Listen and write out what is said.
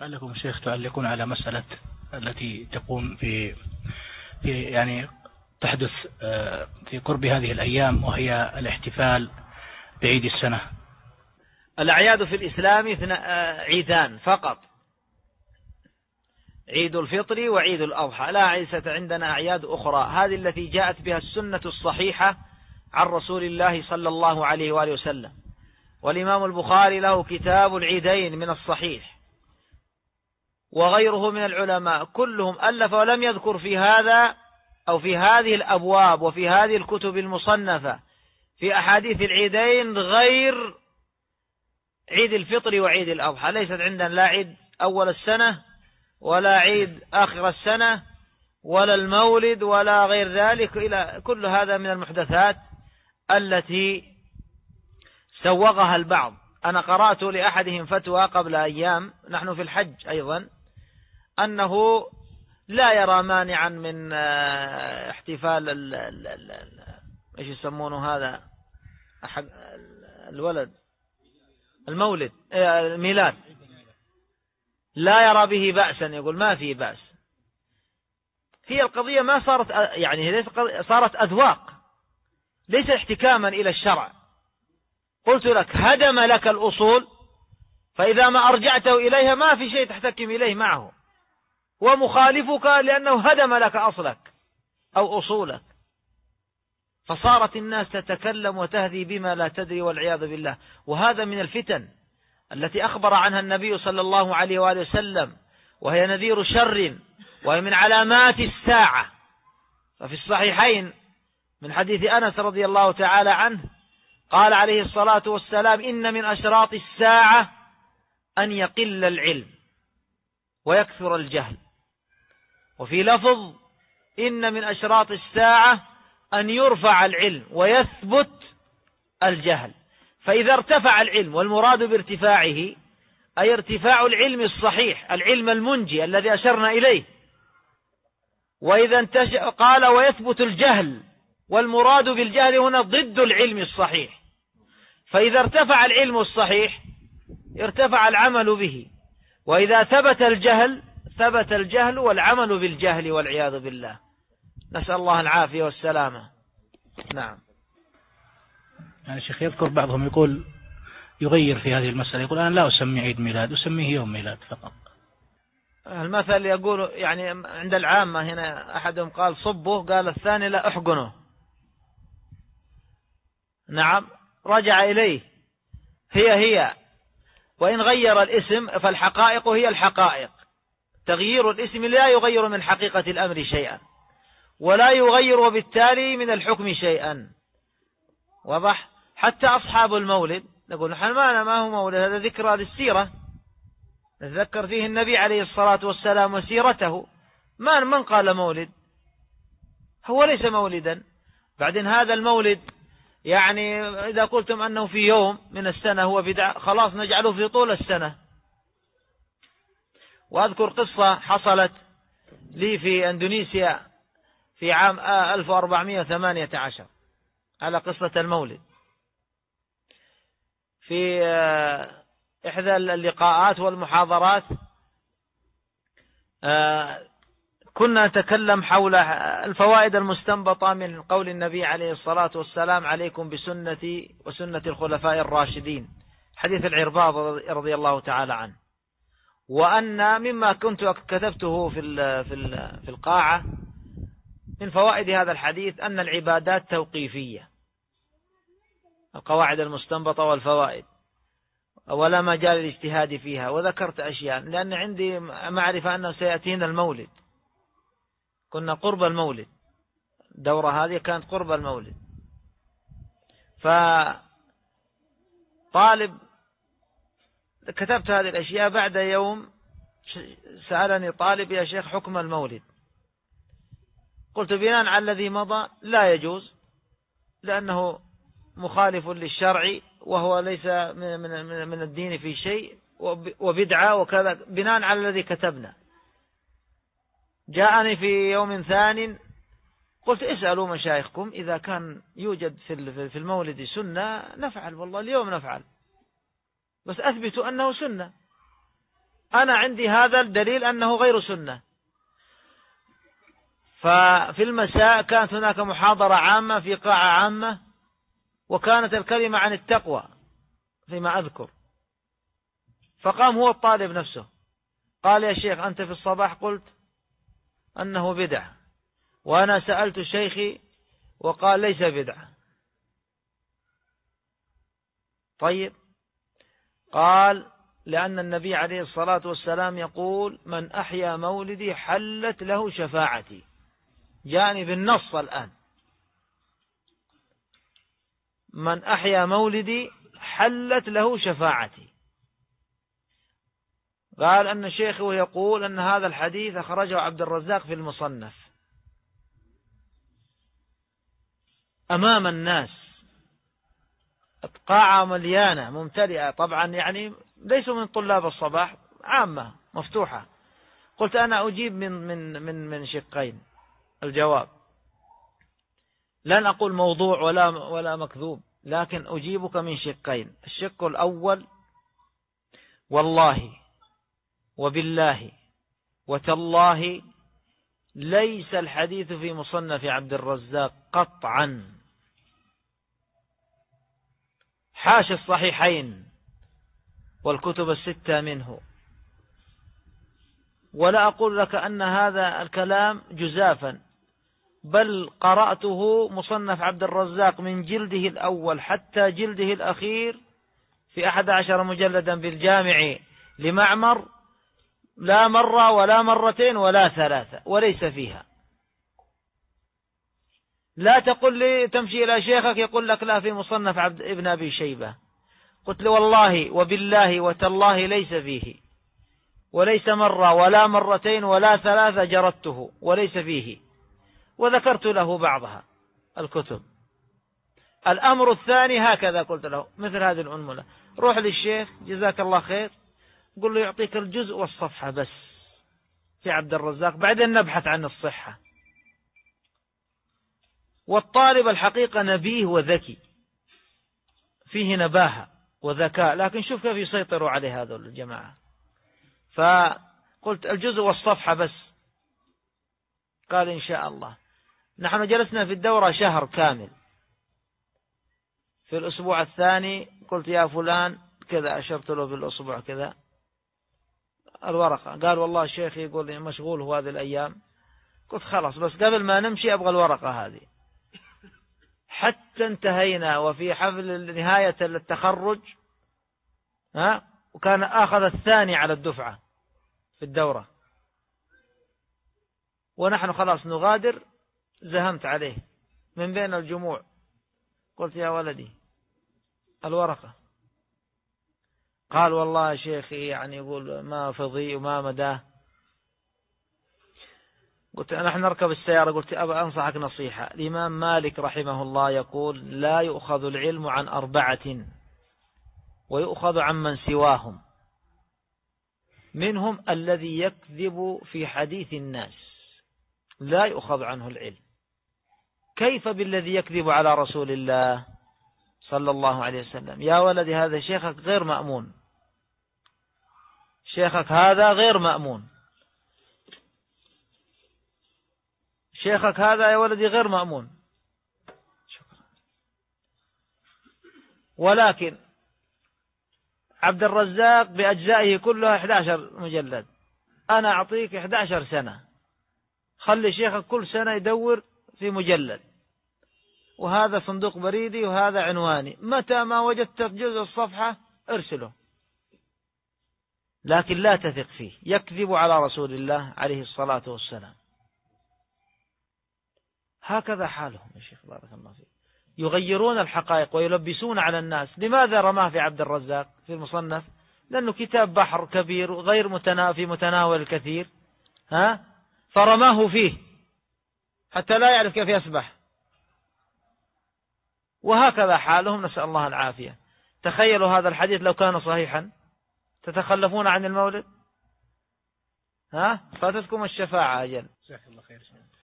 لعلكم شيخ تعلقون على مسألة التي تكون في يعني تحدث في قرب هذه الأيام، وهي الاحتفال بعيد السنة. الأعياد في الإسلام عيدان فقط، عيد الفطر وعيد الأضحى، لا ليست عندنا أعياد أخرى. هذه التي جاءت بها السنة الصحيحة عن رسول الله صلى الله عليه وآله وسلم. والإمام البخاري له كتاب العيدين من الصحيح، وغيره من العلماء كلهم ألف ولم يذكر في هذا أو في هذه الأبواب وفي هذه الكتب المصنفة في أحاديث العيدين غير عيد الفطر وعيد الأضحى. ليست عندنا لا عيد أول السنة ولا عيد آخر السنة ولا المولد ولا غير ذلك، إلى كل هذا من المحدثات التي سوغها البعض. أنا قرأت لأحدهم فتوى قبل أيام، نحن في الحج أيضا، أنه لا يرى مانعا من احتفال ايش يسمونه هذا الولد المولد الميلاد، لا يرى به بأسا، يقول ما فيه بأس. هي القضية ما صارت يعني صارت أذواق، ليس احتكاما إلى الشرع. قلت لك هدم لك الأصول، فإذا ما أرجعته إليها ما في شيء تحتكم إليه معه، ومخالفك لأنه هدم لك أصلك أو أصولك. فصارت الناس تتكلم وتهذي بما لا تدري والعياذ بالله. وهذا من الفتن التي أخبر عنها النبي صلى الله عليه وآله وسلم، وهي نذير شر، وهي من علامات الساعة. ففي الصحيحين من حديث أنس رضي الله تعالى عنه قال عليه الصلاة والسلام: إن من أشراط الساعة أن يقل العلم ويكثر الجهل. وفي لفظ: إن من أشراط الساعة أن يرفع العلم ويثبت الجهل. فإذا ارتفع العلم، والمراد بارتفاعه أي ارتفاع العلم الصحيح، العلم المنجي الذي أشرنا إليه. وإذا قال ويثبت الجهل، والمراد بالجهل هنا ضد العلم الصحيح. فإذا ارتفع العلم الصحيح ارتفع العمل به، وإذا ثبت الجهل ثبت الجهل والعمل بالجهل والعياذ بالله. نسأل الله العافية والسلامة. نعم. يعني الشيخ يذكر بعضهم يقول يغير في هذه المسألة، يقول أنا لا أسمي عيد ميلاد، أسميه يوم ميلاد فقط. المثل يقول يعني عند العامة هنا أحدهم قال صبه، قال الثاني لا أحقنه. نعم، رجع إليه، هي وإن غير الاسم فالحقائق هي الحقائق. تغيير الاسم لا يغير من حقيقة الأمر شيئا، ولا يغير وبالتالي من الحكم شيئا. واضح؟ حتى أصحاب المولد نقول نحن ما هو مولد، هذا ذكرى للسيرة، نتذكر فيه النبي عليه الصلاة والسلام وسيرته. من قال مولد؟ هو ليس مولدا. بعدين هذا المولد يعني إذا قلتم أنه في يوم من السنة هو بدعة، خلاص نجعله في طول السنة. وأذكر قصة حصلت لي في أندونيسيا في عام 1418 على قصة المولد. في إحدى اللقاءات والمحاضرات كنا نتكلم حول الفوائد المستنبطة من قول النبي عليه الصلاة والسلام: عليكم بسنتي وسنة الخلفاء الراشدين، حديث العرباض رضي الله تعالى عنه. وأن مما كنت كتبته في القاعة من فوائد هذا الحديث أن العبادات توقيفية، القواعد المستنبطة والفوائد، ولا مجال للاجتهاد فيها. وذكرت أشياء لأن عندي معرفة أنه سيأتينا المولد، كنا قرب المولد، الدورة هذه كانت قرب المولد. فطالب كتبت هذه الأشياء، بعد يوم سألني طالب: يا شيخ حكم المولد؟ قلت بناء على الذي مضى لا يجوز، لأنه مخالف للشرع، وهو ليس من الدين في شيء، وبدعة وكذا، بناء على الذي كتبنا. جاءني في يوم ثاني قلت: اسألوا مشايخكم إذا كان يوجد في المولد سنة نفعل، والله اليوم نفعل، بس أثبتوا أنه سنة. أنا عندي هذا الدليل أنه غير سنة. ففي المساء كانت هناك محاضرة عامة في قاعة عامة، وكانت الكلمة عن التقوى فيما أذكر، فقام هو الطالب نفسه قال: يا شيخ أنت في الصباح قلت أنه بدعة، وأنا سألت شيخي وقال ليس بدعة. طيب، قال: لأن النبي عليه الصلاة والسلام يقول: من أحيا مولدي حلت له شفاعتي. جاني بالنص الآن: من أحيا مولدي حلت له شفاعتي. قال أن شيخه يقول أن هذا الحديث أخرجه عبد الرزاق في المصنف أمام الناس، قاعة مليانة ممتلئة، طبعا يعني ليسوا من طلاب الصباح، عامة مفتوحة. قلت أنا أجيب من شقين. الجواب: لن أقول موضوع ولا مكذوب، لكن أجيبك من شقين. الشق الأول: والله وبالله وتالله ليس الحديث في مصنف عبد الرزاق قطعا، حاشا الصحيحين والكتب الستة منه. ولا أقول لك أن هذا الكلام جزافا، بل قرأته مصنف عبد الرزاق من جلده الأول حتى جلده الأخير في 11 مجلدا بالجامع لمعمر، لا مرة ولا مرتين ولا ثلاثة، وليس فيها. لا تقل لي تمشي إلى شيخك يقول لك لا في مصنف ابن أبي شيبة. قلت له: والله وبالله وتالله ليس فيه، وليس مرة ولا مرتين ولا ثلاثة جردته، وليس فيه. وذكرت له بعضها الكتب. الأمر الثاني هكذا قلت له مثل هذه الأنملة: روح للشيخ جزاك الله خير، قل له يعطيك الجزء والصفحة بس في عبد الرزاق، بعدين نبحث عن الصحة. والطالب الحقيقة نبيه وذكي، فيه نباهة وذكاء، لكن شوف كيف يسيطروا عليه هذول الجماعة. فقلت الجزء والصفحة بس. قال: إن شاء الله. نحن جلسنا في الدورة شهر كامل. في الأسبوع الثاني قلت: يا فلان كذا، أشرت له بالأسبوع كذا الورقة. قال: والله الشيخ يقول مشغول هو هذه الأيام. قلت: خلاص، بس قبل ما نمشي أبغى الورقة هذه. حتى انتهينا وفي حفل نهاية التخرج، وكان أخذ الثاني على الدفعة في الدورة، ونحن خلاص نغادر. زهمت عليه من بين الجموع، قلت: يا ولدي الورقة. قال: والله يا شيخي يعني يقول ما فضي وما مداه. قلت: نحن نركب السيارة. قلت: أبا أنصحك نصيحة. الإمام مالك رحمه الله يقول: لا يؤخذ العلم عن 4، ويؤخذ عن من سواهم، منهم الذي يكذب في حديث الناس، لا يؤخذ عنه العلم. كيف بالذي يكذب على رسول الله صلى الله عليه وسلم؟ يا ولدي هذا شيخك غير مأمون، شيخك هذا غير مأمون، شيخك هذا يا ولدي غير مأمون. شكرا. ولكن عبد الرزاق بأجزائه كلها 11 مجلد، أنا أعطيك 11 سنة، خلي شيخك كل سنة يدور في مجلد، وهذا صندوق بريدي وهذا عنواني، متى ما وجدت جزء الصفحة ارسله. لكن لا تثق فيه، يكذب على رسول الله عليه الصلاة والسلام. هكذا حالهم يا شيخ بارك الله فيك، يغيرون الحقائق ويلبسون على الناس. لماذا رماه في عبد الرزاق في المصنف؟ لأنه كتاب بحر كبير غير في متناول الكثير، فرماه فيه حتى لا يعرف كيف يسبح. وهكذا حالهم، نسأل الله العافية. تخيلوا هذا الحديث لو كان صحيحا، تتخلفون عن المولد؟ فاتتكم الشفاعة أجل. جزاك الله خير.